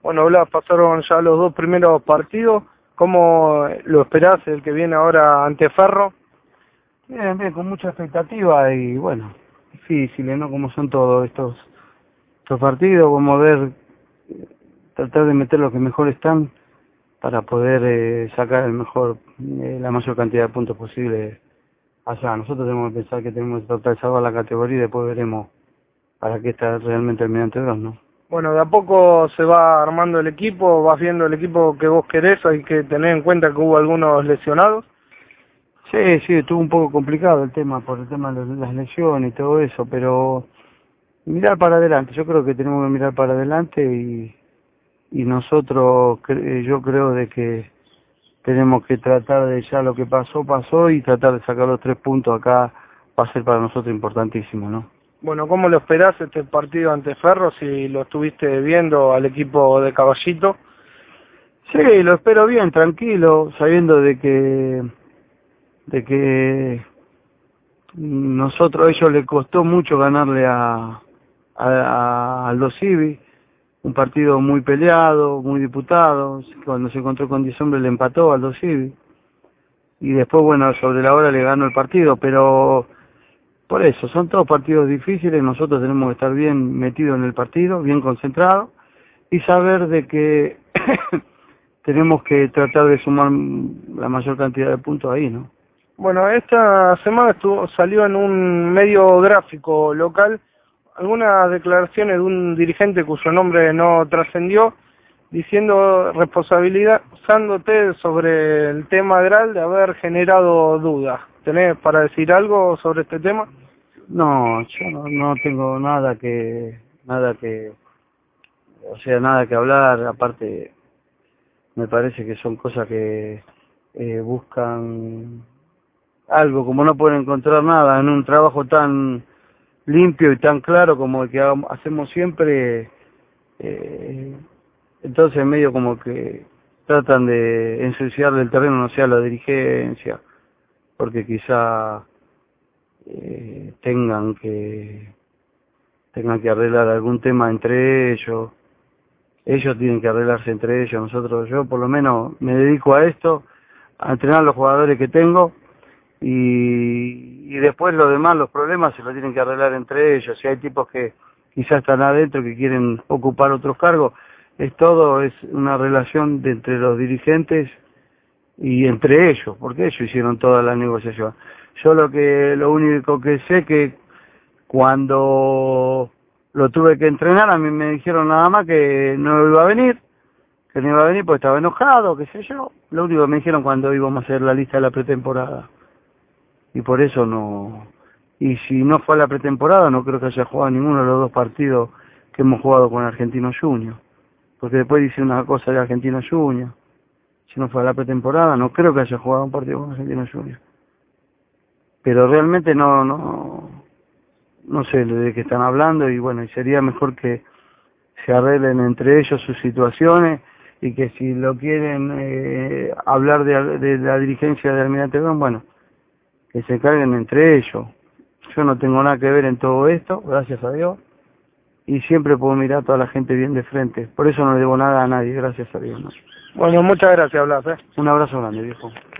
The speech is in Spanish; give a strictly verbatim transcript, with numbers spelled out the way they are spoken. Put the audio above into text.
Bueno, Blas, pasaron ya los dos primeros partidos. ¿Cómo lo esperás el que viene ahora ante Ferro? Bien, bien, con mucha expectativa y bueno, difíciles, ¿no? Como son todos estos, estos partidos, vamos a ver, eh, tratar de meter los que mejor están para poder eh, sacar el mejor, eh, la mayor cantidad de puntos posible allá. Nosotros tenemos que pensar que tenemos que tratar de salvar la categoría y después veremos para qué está realmente el Almirante Brown, ¿no? Bueno, de a poco se va armando el equipo, vas viendo el equipo que vos querés, hay que tener en cuenta que hubo algunos lesionados. Sí, sí, estuvo un poco complicado el tema por el tema de las lesiones y todo eso, pero mirar para adelante, yo creo que tenemos que mirar para adelante y, y nosotros, cre- yo creo de que tenemos que tratar de ya lo que pasó, pasó y tratar de sacar los tres puntos acá va a ser para nosotros importantísimo, ¿no? Bueno, ¿cómo lo esperás este partido ante Ferro si lo estuviste viendo al equipo de Caballito? Sí, lo espero bien, tranquilo, sabiendo de que, de que nosotros, a ellos les costó mucho ganarle a, a, a Aldo Civi, un partido muy peleado, muy disputado, cuando se encontró con diez hombres le empató a Aldo Civi, y después, bueno, sobre la hora le ganó el partido, pero por eso, son todos partidos difíciles, nosotros tenemos que estar bien metidos en el partido, bien concentrados, y saber de que tenemos que tratar de sumar la mayor cantidad de puntos ahí, ¿no? Bueno, esta semana estuvo, salió en un medio gráfico local algunas declaraciones de un dirigente cuyo nombre no trascendió, diciendo, responsabilizándote sobre el tema Gral de haber generado dudas. ¿Tenés para decir algo sobre este tema? No, yo no, no tengo nada que, nada que, o sea, nada que hablar, aparte me parece que son cosas que eh, buscan algo, como no pueden encontrar nada en un trabajo tan limpio y tan claro como el que hagamos- hacemos siempre, eh, entonces medio como que tratan de ensuciarle el terreno, no sea la dirigencia, porque quizá eh, tengan que tengan que arreglar algún tema entre ellos, ellos tienen que arreglarse entre ellos, nosotros, yo por lo menos me dedico a esto, a entrenar a los jugadores que tengo, y, y después los demás, los problemas se los tienen que arreglar entre ellos. Si hay tipos que quizás están adentro, que quieren ocupar otros cargos, es todo, es una relación de entre los dirigentes y entre ellos, porque ellos hicieron toda la negociación. Yo lo que, lo único que sé que cuando lo tuve que entrenar, a mí me dijeron nada más que no iba a venir, que no iba a venir porque estaba enojado, qué sé yo. Lo único que me dijeron cuando íbamos a hacer la lista de la pretemporada. Y por eso no, y si no fue a la pretemporada no creo que haya jugado ninguno de los dos partidos que hemos jugado con Argentinos Juniors, porque después dice una cosa de Argentinos Juniors, si no fue a la pretemporada no creo que haya jugado un partido con Argentinos Juniors, pero realmente no, no, no sé de qué están hablando, y bueno, y sería mejor que se arreglen entre ellos sus situaciones, y que si lo quieren eh, hablar de, de la dirigencia de Almirante Brown, bueno, que se carguen entre ellos. Yo no tengo nada que ver en todo esto, gracias a Dios, y siempre puedo mirar a toda la gente bien de frente. Por eso no le debo nada a nadie, gracias a Dios, ¿no? Bueno, muchas gracias, Blas, ¿eh? Un abrazo grande, viejo.